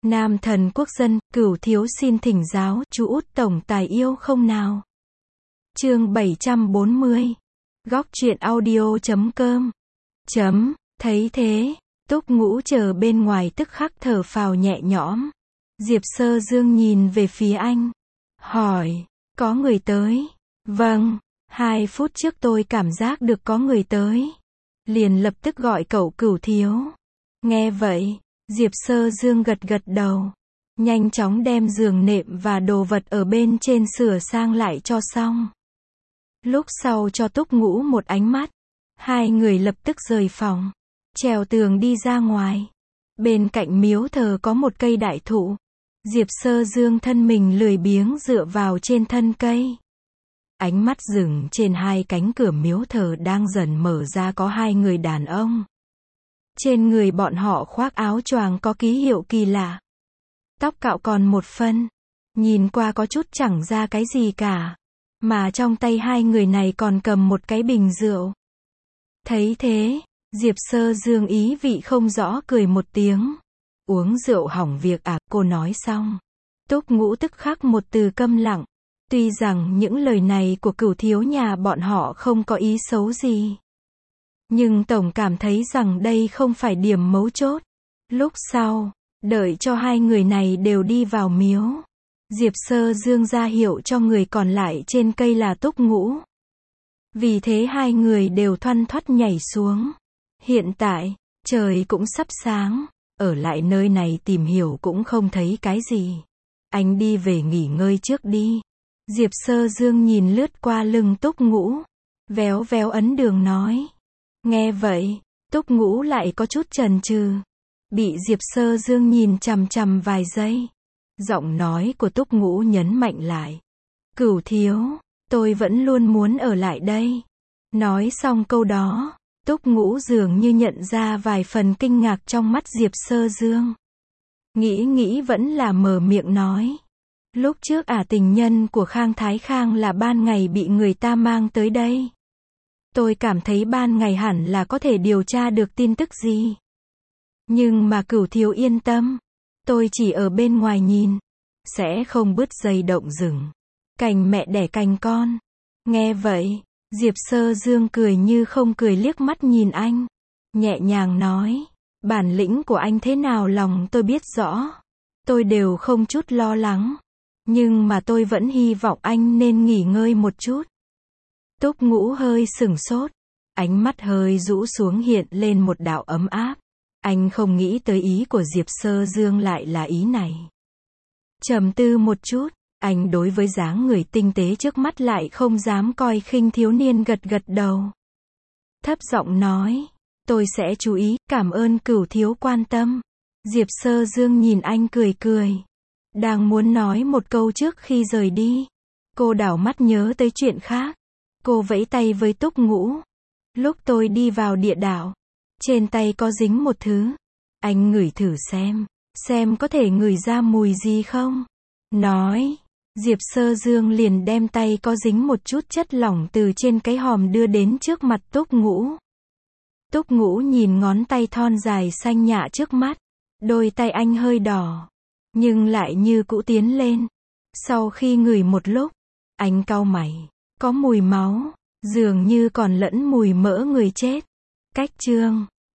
Nam thần quốc dân, Cửu thiếu xin thỉnh giáo, chú út tổng tài yêu không nào? Chương 740. Góc truyện audio.com. Thấy thế, Túc Ngũ chờ bên ngoài tức khắc thở phào nhẹ nhõm. Diệp Sơ Dương nhìn về phía anh, hỏi, có người tới? Vâng, 2 phút trước tôi cảm giác được có người tới. Liền lập tức gọi cậu Cửu thiếu. Nghe vậy, Diệp Sơ Dương gật gật đầu. Nhanh chóng đem giường nệm và đồ vật ở bên trên sửa sang lại cho xong. Lúc sau cho Túc Ngũ một ánh mắt. 2 người lập tức rời phòng. Trèo tường đi ra ngoài. Bên cạnh miếu thờ có một cây đại thụ. Diệp Sơ Dương thân mình lười biếng dựa vào trên thân cây. Ánh mắt dừng trên 2 cánh cửa miếu thờ đang dần mở ra, có 2 người đàn ông. Trên người bọn họ khoác áo choàng có ký hiệu kỳ lạ. Tóc cạo còn một phân. Nhìn qua có chút chẳng ra cái gì cả. Mà trong tay 2 người này còn cầm một cái bình rượu. Thấy thế, Diệp Sơ Dương ý vị không rõ cười một tiếng. Uống rượu hỏng việc à, cô nói xong. Túc Ngũ tức khắc một từ câm lặng. Tuy rằng những lời này của Cửu thiếu nhà bọn họ không có ý xấu gì. Nhưng tổng cảm thấy rằng đây không phải điểm mấu chốt. Lúc sau, đợi cho 2 người này đều đi vào miếu. Diệp Sơ Dương ra hiệu cho người còn lại trên cây là Túc Ngũ. Vì thế 2 người đều thoăn thoắt nhảy xuống. Hiện tại, trời cũng sắp sáng. Ở lại nơi này tìm hiểu cũng không thấy cái gì. Anh đi về nghỉ ngơi trước đi. Diệp Sơ Dương nhìn lướt qua lưng Túc Ngũ. Véo véo ấn đường nói. Nghe vậy, Túc Ngũ lại có chút chần chừ. Bị Diệp Sơ Dương nhìn chằm chằm vài giây. Giọng nói của Túc Ngũ nhấn mạnh lại. Cửu thiếu, tôi vẫn luôn muốn ở lại đây. Nói xong câu đó, Túc Ngũ dường như nhận ra vài phần kinh ngạc trong mắt Diệp Sơ Dương. Nghĩ vẫn là mở miệng nói. Lúc trước tình nhân của Khang Thái Khang là ban ngày bị người ta mang tới đây. Tôi cảm thấy ban ngày hẳn là có thể điều tra được tin tức gì. Nhưng mà Cửu thiếu yên tâm. Tôi chỉ ở bên ngoài nhìn. Sẽ không bứt dây động rừng. Cành mẹ đẻ cành con. Nghe vậy, Diệp Sơ Dương cười như không cười liếc mắt nhìn anh. Nhẹ nhàng nói. Bản lĩnh của anh thế nào lòng tôi biết rõ. Tôi đều không chút lo lắng. Nhưng mà tôi vẫn hy vọng anh nên nghỉ ngơi một chút. Túc Ngũ hơi sửng sốt. Ánh mắt hơi rũ xuống hiện lên một đạo ấm áp. Anh không nghĩ tới ý của Diệp Sơ Dương lại là ý này. Trầm tư một chút, anh đối với dáng người tinh tế trước mắt lại không dám coi khinh, thiếu niên gật gật đầu. Thấp giọng nói, tôi sẽ chú ý, cảm ơn Cửu thiếu quan tâm. Diệp Sơ Dương nhìn anh cười cười. Đang muốn nói một câu trước khi rời đi. Cô đảo mắt nhớ tới chuyện khác. Cô vẫy tay với Túc Ngũ. Lúc tôi đi vào địa đạo, trên tay có dính một thứ. Anh ngửi thử xem có thể ngửi ra mùi gì không? Nói, Diệp Sơ Dương liền đem tay có dính một chút chất lỏng từ trên cái hòm đưa đến trước mặt Túc Ngũ. Túc Ngũ nhìn ngón tay thon dài xanh nhạ trước mắt. Đôi tay anh hơi đỏ, nhưng lại như cũ tiến lên. Sau khi ngửi một lúc, anh cau mày. Có mùi máu, dường như còn lẫn mùi mỡ người chết. Cách chương